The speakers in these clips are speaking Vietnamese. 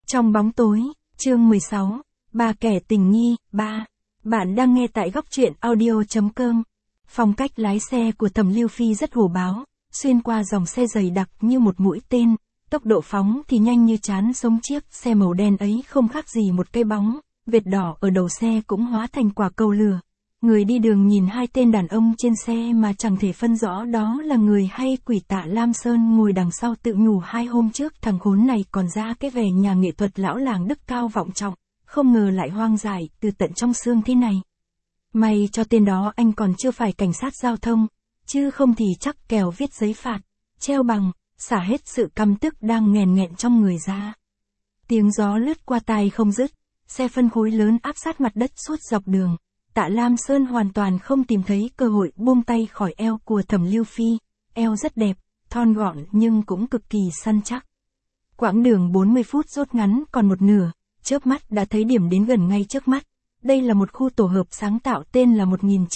Trong bóng tối, chương 16, Ba kẻ tình nghi, 3. Bạn đang nghe tại góc truyện audio.com. Phong cách lái xe của Thẩm Lưu Phi rất hổ báo, xuyên qua dòng xe dày đặc như một mũi tên, tốc độ phóng thì nhanh như chán sống chiếc xe màu đen ấy không khác gì một cây bóng, vệt đỏ ở đầu xe cũng hóa thành quả cầu lửa. Người đi đường nhìn hai tên đàn ông trên xe mà chẳng thể phân rõ đó là người hay quỷ. Tạ Lam Sơn ngồi đằng sau tự nhủ hai hôm trước thằng khốn này còn ra cái vẻ nhà nghệ thuật lão làng đức cao vọng trọng, không ngờ lại hoang dại từ tận trong xương thế này. May cho tên đó anh còn chưa phải cảnh sát giao thông, chứ không thì chắc kèo viết giấy phạt, treo bằng, xả hết sự căm tức đang nghèn nghẹn trong người ra. Tiếng gió lướt qua tai không dứt, xe phân khối lớn áp sát mặt đất suốt dọc đường. Tạ Lam Sơn hoàn toàn không tìm thấy cơ hội buông tay khỏi eo của Thẩm Lưu Phi, eo rất đẹp, thon gọn nhưng cũng cực kỳ săn chắc. Quãng đường 40 phút rút ngắn còn một nửa, chớp mắt đã thấy điểm đến gần ngay trước mắt. Đây là một khu tổ hợp sáng tạo tên là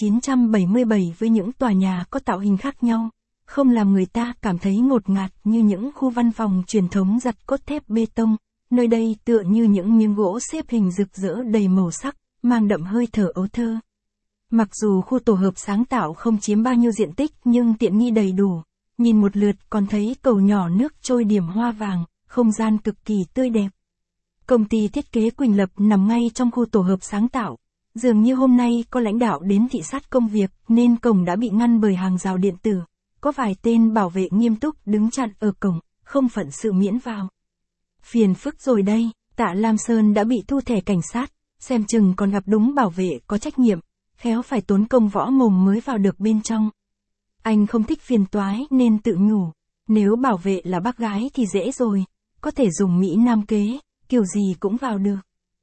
1977 với những tòa nhà có tạo hình khác nhau, không làm người ta cảm thấy ngột ngạt như những khu văn phòng truyền thống giặt cốt thép bê tông, nơi đây tựa như những miếng gỗ xếp hình rực rỡ đầy màu sắc, mang đậm hơi thở ấu thơ. Mặc dù khu tổ hợp sáng tạo không chiếm bao nhiêu diện tích nhưng tiện nghi đầy đủ, nhìn một lượt còn thấy cầu nhỏ nước trôi điểm hoa vàng, không gian cực kỳ tươi đẹp. Công ty thiết kế Quỳnh Lập nằm ngay trong khu tổ hợp sáng tạo. Dường như hôm nay có lãnh đạo đến thị sát công việc nên cổng đã bị ngăn bởi hàng rào điện tử. Có vài tên bảo vệ nghiêm túc đứng chặn ở cổng, không phận sự miễn vào. Phiền phức rồi đây, Tạ Lam Sơn đã bị thu thẻ cảnh sát, xem chừng còn gặp đúng bảo vệ có trách nhiệm, khéo phải tốn công võ mồm mới vào được bên trong. Anh không thích phiền toái nên tự nhủ, nếu bảo vệ là bác gái thì dễ rồi, có thể dùng Mỹ Nam kế, kiểu gì cũng vào được.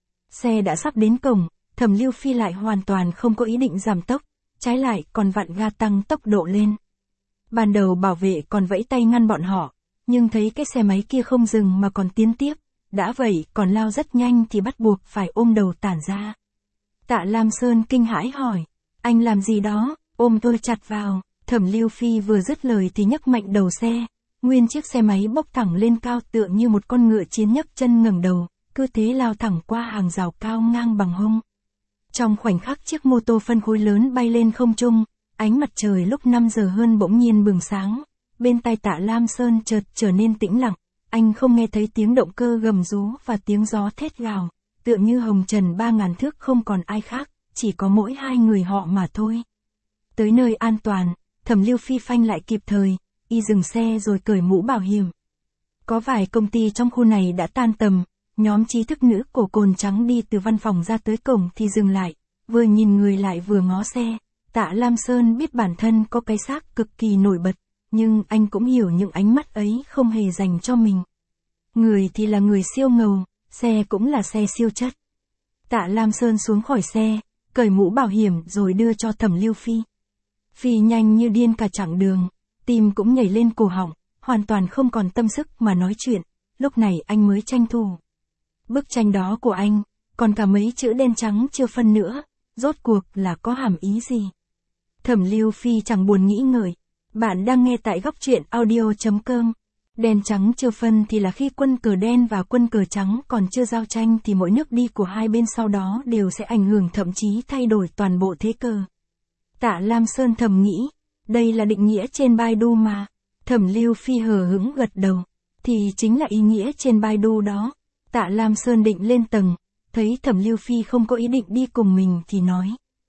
Xe đã sắp đến cổng, Thẩm Lưu Phi lại hoàn toàn không có ý định giảm tốc, trái lại còn vặn ga tăng tốc độ lên. Ban đầu bảo vệ còn vẫy tay ngăn bọn họ, nhưng thấy cái xe máy kia không dừng mà còn tiến tiếp, đã vậy còn lao rất nhanh thì bắt buộc phải ôm đầu tản ra. Tạ Lam Sơn kinh hãi hỏi, anh làm gì đó, ôm tôi chặt vào. Thẩm Lưu Phi vừa dứt lời thì nhấc mạnh đầu xe, nguyên chiếc xe máy bốc thẳng lên cao tựa như một con ngựa chiến nhấc chân ngẩng đầu, cứ thế lao thẳng qua hàng rào cao ngang bằng hông. Trong khoảnh khắc chiếc mô tô phân khối lớn bay lên không trung, ánh mặt trời lúc 5 giờ hơn bỗng nhiên bừng sáng, bên tai Tạ Lam Sơn chợt trở nên tĩnh lặng, anh không nghe thấy tiếng động cơ gầm rú và tiếng gió thét gào, tựa như hồng trần 3000 thước không còn ai khác, chỉ có mỗi hai người họ mà thôi. Tới nơi an toàn, Thẩm Lưu Phi phanh lại kịp thời, y dừng xe rồi cởi mũ bảo hiểm. Có vài công ty trong khu này đã tan tầm, nhóm trí thức nữ cổ cồn trắng đi từ văn phòng ra tới cổng thì dừng lại, vừa nhìn người lại vừa ngó xe. Tạ Lam Sơn biết bản thân có cái xác cực kỳ nổi bật, nhưng anh cũng hiểu những ánh mắt ấy không hề dành cho mình. Người thì là người siêu ngầu, xe cũng là xe siêu chất. Tạ Lam Sơn xuống khỏi xe, cởi mũ bảo hiểm rồi đưa cho Thẩm Lưu Phi. Phi nhanh như điên cả chặng đường, tim cũng nhảy lên cổ họng, hoàn toàn không còn tâm sức mà nói chuyện, lúc này anh mới tranh thủ. Bức tranh đó của anh, còn cả mấy chữ đen trắng chưa phân nữa, rốt cuộc là có hàm ý gì? Thẩm Lưu Phi chẳng buồn nghĩ ngợi, bạn đang nghe tại góc truyện audio.com. Đen trắng chưa phân thì là khi quân cờ đen và quân cờ trắng còn chưa giao tranh thì mỗi nước đi của hai bên sau đó đều sẽ ảnh hưởng thậm chí thay đổi toàn bộ thế cờ. Tạ Lam Sơn thầm nghĩ, đây là định nghĩa trên Baidu mà. Thẩm Lưu Phi hờ hững gật đầu, thì chính là ý nghĩa trên Baidu đó. Tạ Lam Sơn định lên tầng, thấy Thẩm Lưu Phi không có ý định đi cùng mình thì nói,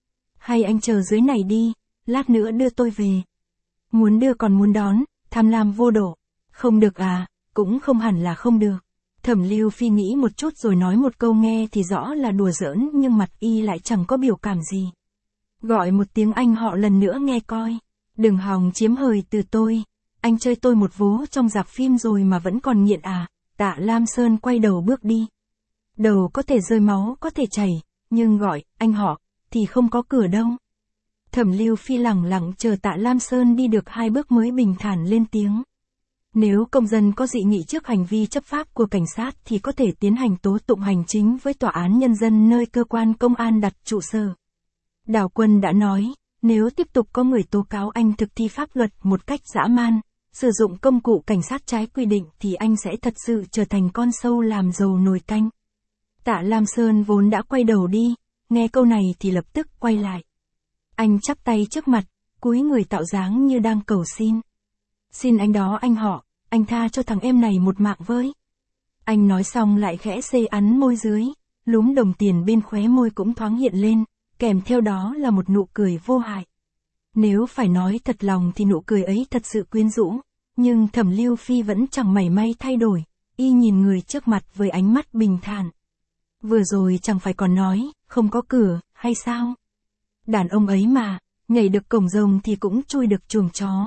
hay anh chờ dưới này đi, lát nữa đưa tôi về. Muốn đưa còn muốn đón, tham lam vô độ. Không được à, cũng không hẳn là không được. Thẩm Lưu Phi nghĩ một chút rồi nói một câu nghe thì rõ là đùa giỡn nhưng mặt y lại chẳng có biểu cảm gì. Gọi một tiếng anh họ lần nữa nghe coi. Đừng hòng chiếm hời từ tôi. Anh chơi tôi một vố trong rạp phim rồi mà vẫn còn nghiện à. Tạ Lam Sơn quay đầu bước đi. Đầu có thể rơi máu có thể chảy, nhưng gọi anh họ thì không có cửa đâu. Thẩm Lưu Phi lẳng lặng chờ Tạ Lam Sơn đi được 2 bước mới bình thản lên tiếng. Nếu công dân có dị nghị trước hành vi chấp pháp của cảnh sát thì có thể tiến hành tố tụng hành chính với tòa án nhân dân nơi cơ quan công an đặt trụ sở. Đào Quân đã nói, nếu tiếp tục có người tố cáo anh thực thi pháp luật một cách dã man, sử dụng công cụ cảnh sát trái quy định thì anh sẽ thật sự trở thành con sâu làm dầu nồi canh. Tạ Lam Sơn vốn đã quay đầu đi, nghe câu này thì lập tức quay lại. Anh chắp tay trước mặt, cúi người tạo dáng như đang cầu xin. Xin anh đó anh họ, anh tha cho thằng em này một mạng với. Anh nói xong lại khẽ xê ắn môi dưới, lúm đồng tiền bên khóe môi cũng thoáng hiện lên, kèm theo đó là một nụ cười vô hại. Nếu phải nói thật lòng thì nụ cười ấy thật sự quyến rũ, nhưng Thẩm Lưu Phi vẫn chẳng mảy may thay đổi, y nhìn người trước mặt với ánh mắt bình thản. Vừa rồi chẳng phải còn nói, không có cửa, hay sao? Đàn ông ấy mà, nhảy được cổng rồng thì cũng chui được chuồng chó.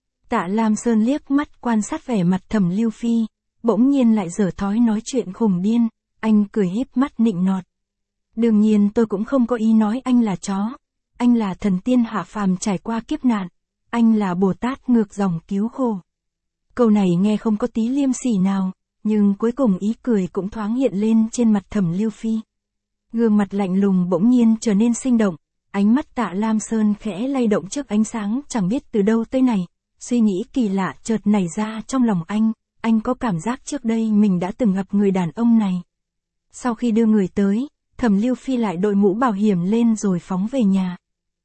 Tạ Lam Sơn liếc mắt quan sát vẻ mặt Thẩm Lưu Phi, bỗng nhiên lại dở thói nói chuyện khùng điên, anh cười híp mắt nịnh nọt. Đương nhiên tôi cũng không có ý nói anh là chó, anh là thần tiên hạ phàm trải qua kiếp nạn, anh là Bồ Tát ngược dòng cứu khổ. Câu này nghe không có tí liêm sỉ nào, nhưng cuối cùng ý cười cũng thoáng hiện lên trên mặt Thẩm Lưu Phi. Gương mặt lạnh lùng bỗng nhiên trở nên sinh động, ánh mắt Tạ Lam Sơn khẽ lay động trước ánh sáng chẳng biết từ đâu tới này, suy nghĩ kỳ lạ chợt nảy ra trong lòng anh có cảm giác trước đây mình đã từng gặp người đàn ông này. Sau khi đưa người tới, Thẩm Lưu Phi lại đội mũ bảo hiểm lên rồi phóng về nhà.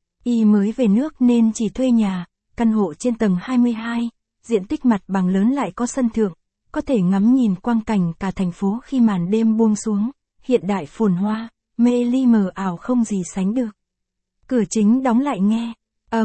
Y mới về nước nên chỉ thuê nhà, căn hộ trên tầng 22, diện tích mặt bằng lớn lại có sân thượng, có thể ngắm nhìn quang cảnh cả thành phố khi màn đêm buông xuống, hiện đại phồn hoa, mê ly mờ ảo không gì sánh được. Cửa chính đóng lại nghe,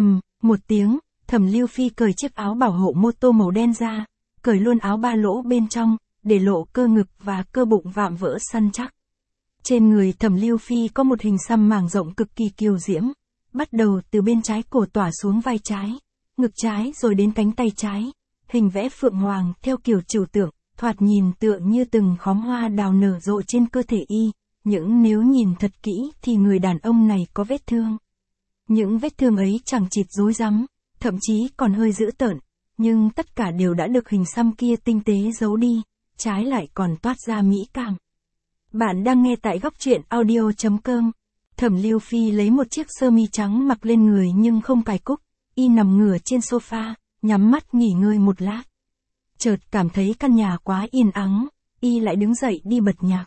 một tiếng, Thẩm Lưu Phi cởi chiếc áo bảo hộ mô tô màu đen ra, cởi luôn áo ba lỗ bên trong, để lộ cơ ngực và cơ bụng vạm vỡ săn chắc. Trên người Thẩm Lưu Phi có một hình xăm màng rộng cực kỳ kiều diễm, bắt đầu từ bên trái cổ tỏa xuống vai trái, ngực trái rồi đến cánh tay trái, hình vẽ phượng hoàng theo kiểu trừu tượng, thoạt nhìn tựa như từng khóm hoa đào nở rộ trên cơ thể y, nhưng nếu nhìn thật kỹ thì người đàn ông này có vết thương. Những vết thương ấy chẳng chịt rối rắm, thậm chí còn hơi dữ tợn, nhưng tất cả đều đã được hình xăm kia tinh tế giấu đi, trái lại còn toát ra mỹ cảm. Bạn đang nghe tại góc truyện audio.com. Thẩm Lưu Phi lấy một chiếc sơ mi trắng mặc lên người nhưng không cài cúc, y nằm ngửa trên sofa, nhắm mắt nghỉ ngơi một lát. Chợt cảm thấy căn nhà quá yên ắng, y lại đứng dậy đi bật nhạc.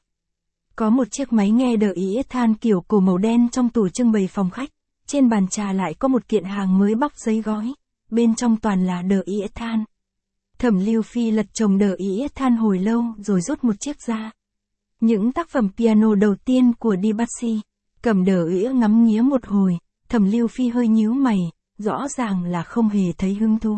Có một chiếc máy nghe đờ ý than kiểu cổ màu đen trong tủ trưng bày phòng khách, trên bàn trà lại có một kiện hàng mới bóc giấy gói, bên trong toàn là đờ ý than. Thẩm Lưu Phi lật chồng đờ ý than hồi lâu rồi rút một chiếc ra. Những tác phẩm piano đầu tiên của Debussy, cầm đờ ý ngắm nghía một hồi, Thẩm Lưu Phi hơi nhíu mày, rõ ràng là không hề thấy hứng thú.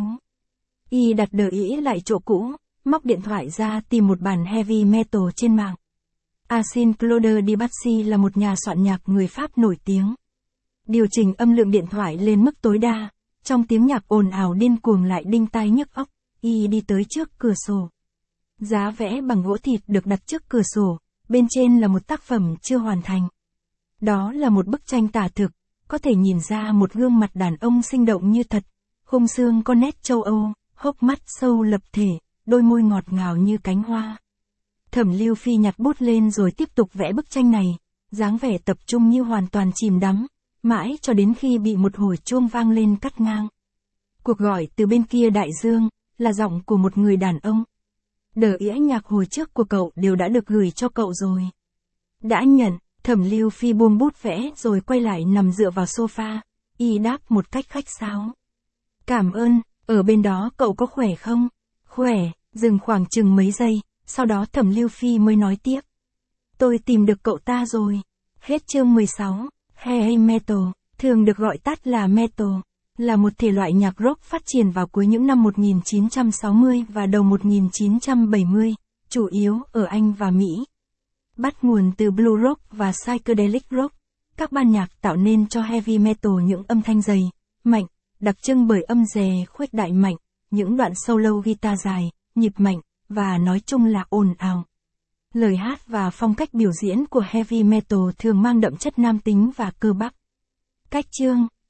Y đặt đờ ý lại chỗ cũ, móc điện thoại ra tìm một bản heavy metal trên mạng. Jean-Claude Debussy là một nhà soạn nhạc người Pháp nổi tiếng. Điều chỉnh âm lượng điện thoại lên mức tối đa, trong tiếng nhạc ồn ào điên cuồng lại đinh tai nhức óc, y đi tới trước cửa sổ. Giá vẽ bằng gỗ thịt được đặt trước cửa sổ, bên trên là một tác phẩm chưa hoàn thành. Đó là một bức tranh tả thực, có thể nhìn ra một gương mặt đàn ông sinh động như thật, khung xương có nét châu Âu, hốc mắt sâu lập thể, đôi môi ngọt ngào như cánh hoa. Thẩm Lưu Phi nhặt bút lên rồi tiếp tục vẽ bức tranh này, dáng vẻ tập trung như hoàn toàn chìm đắm, mãi cho đến khi bị một hồi chuông vang lên cắt ngang. Cuộc gọi từ bên kia đại dương, là giọng của một người đàn ông. Đờ ĩa nhạc hồi trước của cậu đều đã được gửi cho cậu rồi. Đã nhận, Thẩm Lưu Phi buông bút vẽ rồi quay lại nằm dựa vào sofa, y đáp một cách khách sáo. Cảm ơn, ở bên đó cậu có khỏe không? Khỏe, dừng khoảng chừng mấy giây, sau đó Thẩm Lưu Phi mới nói tiếp. Tôi tìm được cậu ta rồi. Hết chương 16, heavy metal, thường được gọi tắt là metal, là một thể loại nhạc rock phát triển vào cuối những năm 1960 và đầu 1970, chủ yếu ở Anh và Mỹ. Bắt nguồn từ blue rock và psychedelic rock, các ban nhạc tạo nên cho heavy metal những âm thanh dày, mạnh, đặc trưng bởi âm rè khuếch đại mạnh, những đoạn solo guitar dài, nhịp mạnh, và nói chung là ồn ào. Lời hát và phong cách biểu diễn của heavy metal thường mang đậm chất nam tính và cơ bắp. Cách chương,